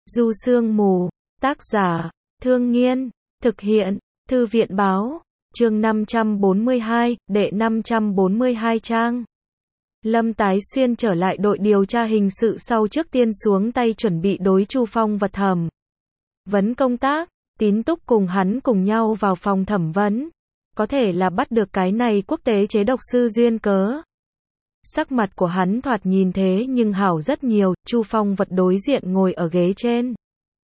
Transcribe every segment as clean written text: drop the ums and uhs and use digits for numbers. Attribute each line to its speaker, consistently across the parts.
Speaker 1: Du Sương Mù, tác giả, Thương Nghiên, thực hiện, Thư viện báo, chương 542, đệ 542 trang. Lâm Tái Xuyên trở lại đội điều tra hình sự sau trước tiên xuống tay chuẩn bị đối Chu Phong vật thẩm vấn công tác, Tín Túc cùng hắn cùng nhau vào phòng thẩm vấn. Có thể là bắt được cái này quốc tế chế độc sư duyên cớ. Sắc mặt của hắn thoạt nhìn thế nhưng hảo rất nhiều, Chu Phong vật đối diện ngồi ở ghế trên.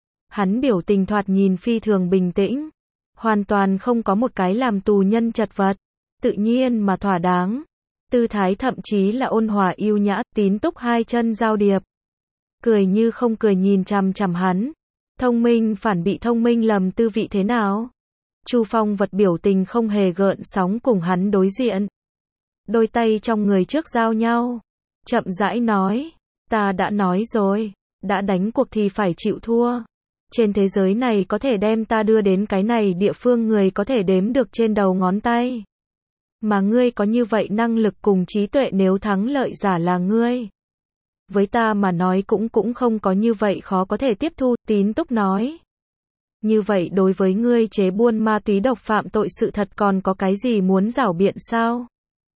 Speaker 1: Hắn biểu tình thoạt nhìn phi thường bình tĩnh, hoàn toàn không có một cái làm tù nhân chật vật, tự nhiên mà thỏa đáng. Tư thái thậm chí là ôn hòa yêu nhã, Tín Túc hai chân giao điệp. Cười như không cười nhìn chằm chằm hắn. Thông minh phản bị thông minh lầm tư vị thế nào? Chu Phong vật biểu tình không hề gợn sóng cùng hắn đối diện. Đôi tay trong người trước giao nhau. Chậm rãi nói. Ta đã nói rồi. Đã đánh cuộc thì phải chịu thua. Trên thế giới này có thể đem ta đưa đến cái này địa phương người có thể đếm được trên đầu ngón tay. Mà ngươi có như vậy năng lực cùng trí tuệ nếu thắng lợi giả là ngươi. Với ta mà nói cũng không có như vậy khó có thể tiếp thu, Tín Túc nói. Như vậy đối với ngươi chế buôn ma túy độc phạm tội sự thật còn có cái gì muốn giảo biện sao?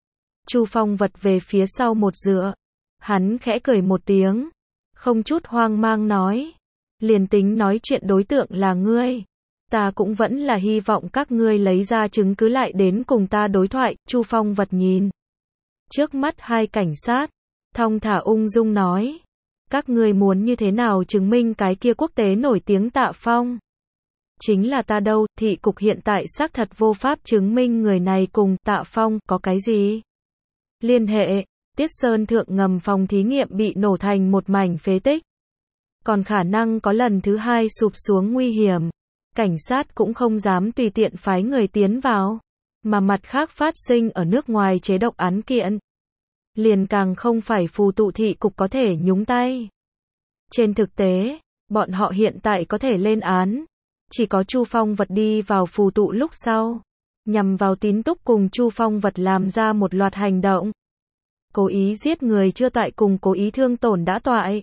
Speaker 1: Chu Phong vật về phía sau một dựa. Hắn khẽ cười một tiếng. Không chút hoang mang nói. Liền tính nói chuyện đối tượng là ngươi. Ta cũng vẫn là hy vọng các ngươi lấy ra chứng cứ lại đến cùng ta đối thoại, Chu Phong vật nhìn. Trước mắt hai cảnh sát. Thong thả ung dung nói. Các ngươi muốn như thế nào chứng minh cái kia quốc tế nổi tiếng Tạ Phong? Chính là ta đâu, thị cục hiện tại xác thật vô pháp chứng minh người này cùng Tạ Phong có cái gì liên hệ. Tiết Sơn thượng ngầm phòng thí nghiệm bị nổ thành một mảnh phế tích. Còn khả năng có lần thứ hai sụp xuống nguy hiểm. Cảnh sát cũng không dám tùy tiện phái người tiến vào. Mà mặt khác phát sinh ở nước ngoài chế độc án kiện. Liền càng không phải phù tụ thị cục có thể nhúng tay. Trên thực tế, bọn họ hiện tại có thể lên án. Chỉ có Chu Phong vật đi vào phù tụ lúc sau. Nhằm vào Tín Túc cùng Chu Phong vật làm ra một loạt hành động. Cố ý giết người chưa toại cùng cố ý thương tổn đã toại.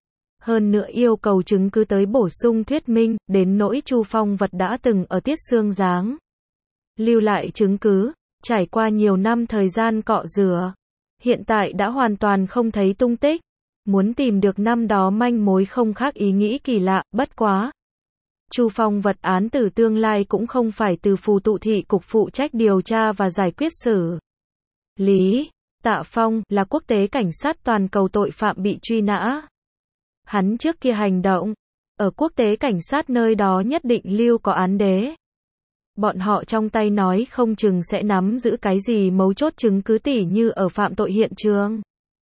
Speaker 1: Hơn nữa yêu cầu chứng cứ tới bổ sung thuyết minh, đến nỗi Chu Phong vật đã từng ở Tiết Xương Giáng. Lưu lại chứng cứ, trải qua nhiều năm thời gian cọ rửa. Hiện tại đã hoàn toàn không thấy tung tích. Muốn tìm được năm đó manh mối không khác ý nghĩ kỳ lạ, bất quá. Chu Phong vật án tử tương lai cũng không phải từ phù tụ thị cục phụ trách điều tra và giải quyết xử lý. Tạ Phong là quốc tế cảnh sát toàn cầu tội phạm bị truy nã. Hắn trước kia hành động, ở quốc tế cảnh sát nơi đó nhất định lưu có án đế. Bọn họ trong tay nói không chừng sẽ nắm giữ cái gì mấu chốt chứng cứ tỉ như ở phạm tội hiện trường.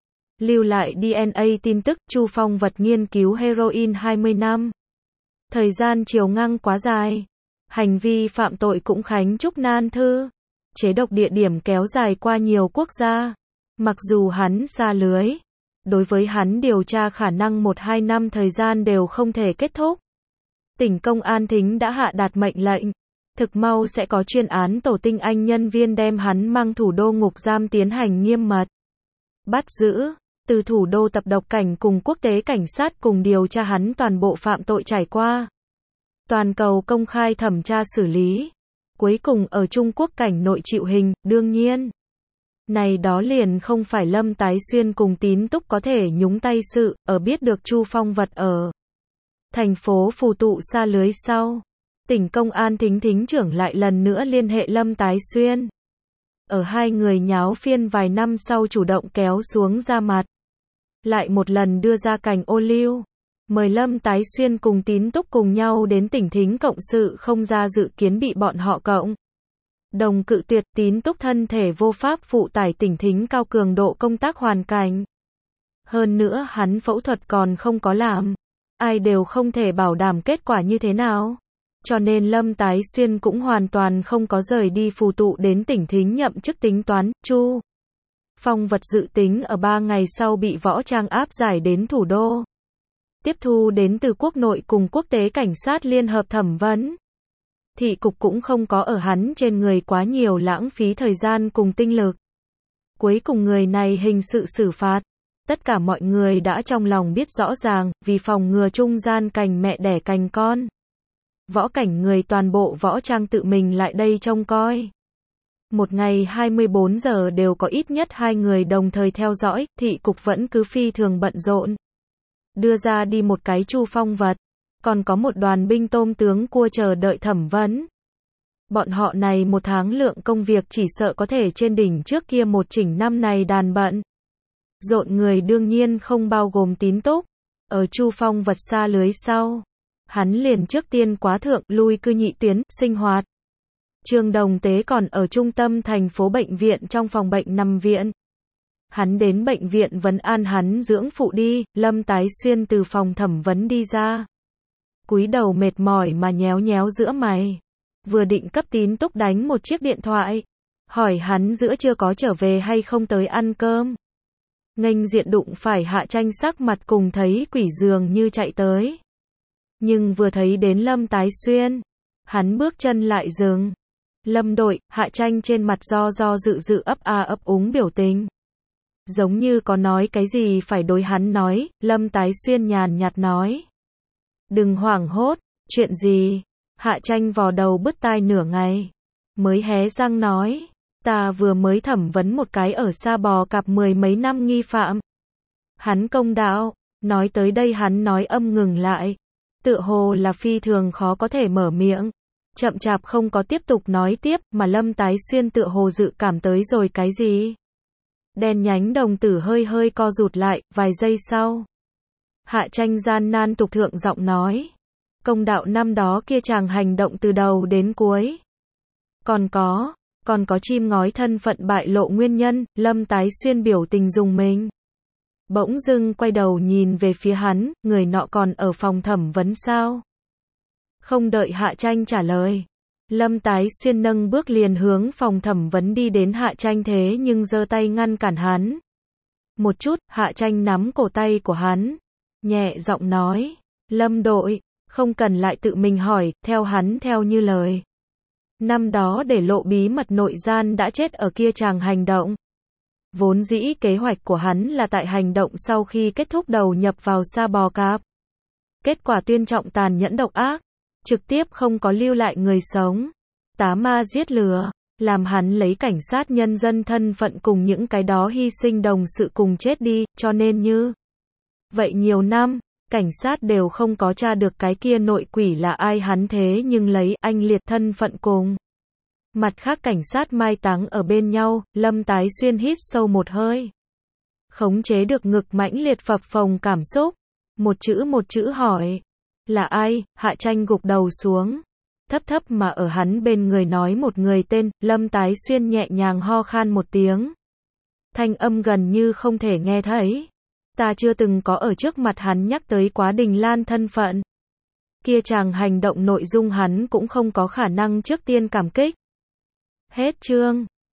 Speaker 1: Lưu lại DNA tin tức, Chu Phong vật nghiên cứu heroin 20 năm. Thời gian chiều ngang quá dài. Hành vi phạm tội cũng khánh chúc nan thư. Chế độc địa điểm kéo dài qua nhiều quốc gia. Mặc dù hắn xa lưới. Đối với hắn điều tra khả năng 1-2 năm thời gian đều không thể kết thúc. Tỉnh công an thính đã hạ đạt mệnh lệnh. Thực mau sẽ có chuyên án tổ tinh anh nhân viên đem hắn mang thủ đô ngục giam tiến hành nghiêm mật. Bắt giữ. Từ thủ đô tập độc cảnh cùng quốc tế cảnh sát cùng điều tra hắn toàn bộ phạm tội trải qua. Toàn cầu công khai thẩm tra xử lý. Cuối cùng ở Trung Quốc cảnh nội chịu hình, đương nhiên. Này đó liền không phải Lâm Tái Xuyên cùng Tín Túc có thể nhúng tay sự, ở biết được Chu Phong vật ở thành phố phù tụ xa lưới sau. Tỉnh công an thính trưởng lại lần nữa liên hệ Lâm Tái Xuyên. Ở hai người nháo phiên vài năm sau chủ động kéo xuống ra mặt. Lại một lần đưa ra cành ô liu. Mời Lâm Tái Xuyên cùng Tín Túc cùng nhau đến tỉnh thính cộng sự không ra dự kiến bị bọn họ cộng. Đồng cự tuyệt. Tín Túc thân thể vô pháp phụ tải tỉnh thính cao cường độ công tác hoàn cảnh. Hơn nữa hắn phẫu thuật còn không có làm. Ai đều không thể bảo đảm kết quả như thế nào. Cho nên Lâm Tái Xuyên cũng hoàn toàn không có rời đi phù tụ đến tỉnh thính nhậm chức tính toán. Chu Phong vật dự tính ở 3 ngày sau bị võ trang áp giải đến thủ đô. Tiếp thu đến từ quốc nội cùng quốc tế cảnh sát liên hợp thẩm vấn. Thị cục cũng không có ở hắn trên người quá nhiều lãng phí thời gian cùng tinh lực. Cuối cùng người này hình sự xử phạt. Tất cả mọi người đã trong lòng biết rõ ràng, vì phòng ngừa trung gian cành mẹ đẻ cành con. Võ Cảnh người toàn bộ võ trang tự mình lại đây trông coi. Một ngày 24 giờ đều có ít nhất 2 người đồng thời theo dõi, thị cục vẫn cứ phi thường bận rộn. Đưa ra đi một cái Chu Phong vật, còn có một đoàn binh tôm tướng cua chờ đợi thẩm vấn. Bọn họ này một tháng lượng công việc chỉ sợ có thể trên đỉnh trước kia một chỉnh năm này đàn bận. Rộn người đương nhiên không bao gồm Tín Túc. Ở Chu Phong vật xa lưới sau, hắn liền trước tiên quá thượng lui cư nhị tuyến, sinh hoạt. Trương Đồng Tế còn ở trung tâm thành phố bệnh viện trong phòng bệnh nằm viện. Hắn đến bệnh viện vấn an hắn dưỡng phụ đi, Lâm Tái Xuyên từ phòng thẩm vấn đi ra. Cúi đầu mệt mỏi mà nhéo nhéo giữa mày. Vừa định cấp Tín Túc đánh một chiếc điện thoại. Hỏi hắn giữa trưa có trở về hay không tới ăn cơm. Nghênh diện đụng phải Hạ Tranh sắc mặt cùng thấy quỷ dường như chạy tới. Nhưng vừa thấy đến Lâm Tái Xuyên, hắn bước chân lại dừng. Lâm đội, Hạ Tranh trên mặt do dự ấp a ấp úng biểu tình. Giống như có nói cái gì phải đối hắn nói, Lâm Tái Xuyên nhàn nhạt nói. Đừng hoảng hốt, chuyện gì? Hạ Tranh vò đầu bứt tai nửa ngày. Mới hé răng nói. Ta vừa mới thẩm vấn một cái ở Sa Bò Cạp 10 mấy năm nghi phạm. Hắn công đạo, nói tới đây hắn nói âm ngừng lại. Tựa hồ là phi thường khó có thể mở miệng. Chậm chạp không có tiếp tục nói tiếp, mà Lâm Tái Xuyên tựa hồ dự cảm tới rồi cái gì. Đen nhánh đồng tử hơi co rụt lại, vài giây sau. Hạ Tranh gian nan tục thượng giọng nói. Công đạo năm đó kia chàng hành động từ đầu đến cuối. Còn có chim ngói thân phận bại lộ nguyên nhân, Lâm Tái Xuyên biểu tình dùng mình. Bỗng dưng quay đầu nhìn về phía hắn, người nọ còn ở phòng thẩm vấn sao? Không đợi Hạ Tranh trả lời. Lâm Tái Xuyên nâng bước liền hướng phòng thẩm vấn đi đến Hạ Tranh thế nhưng giơ tay ngăn cản hắn. Một chút, Hạ Tranh nắm cổ tay của hắn. Nhẹ giọng nói, Lâm đội, không cần lại tự mình hỏi, theo hắn theo như lời. Năm đó để lộ bí mật nội gian đã chết ở kia chàng hành động. Vốn dĩ kế hoạch của hắn là tại hành động sau khi kết thúc đầu nhập vào Sa Bò Cạp. Kết quả tuyên trọng tàn nhẫn độc ác. Trực tiếp không có lưu lại người sống. Tá ma giết lừa. Làm hắn lấy cảnh sát nhân dân thân phận cùng những cái đó hy sinh đồng sự cùng chết đi, cho nên như vậy nhiều năm, cảnh sát đều không có tra được cái kia nội quỷ là ai hắn thế nhưng lấy anh liệt thân phận cùng. Mặt khác cảnh sát mai táng ở bên nhau, Lâm Tái Xuyên hít sâu một hơi. Khống chế được ngực mãnh liệt phập phồng cảm xúc. Một chữ hỏi. Là ai? Hạ Tranh gục đầu xuống. Thấp mà ở hắn bên người nói một người tên, Lâm Tái Xuyên nhẹ nhàng ho khan một tiếng. Thanh âm gần như không thể nghe thấy. Ta chưa từng có ở trước mặt hắn nhắc tới quá Đình Lan thân phận. Kia chàng hành động nội dung hắn cũng không có khả năng trước tiên cảm kích. Hết chương.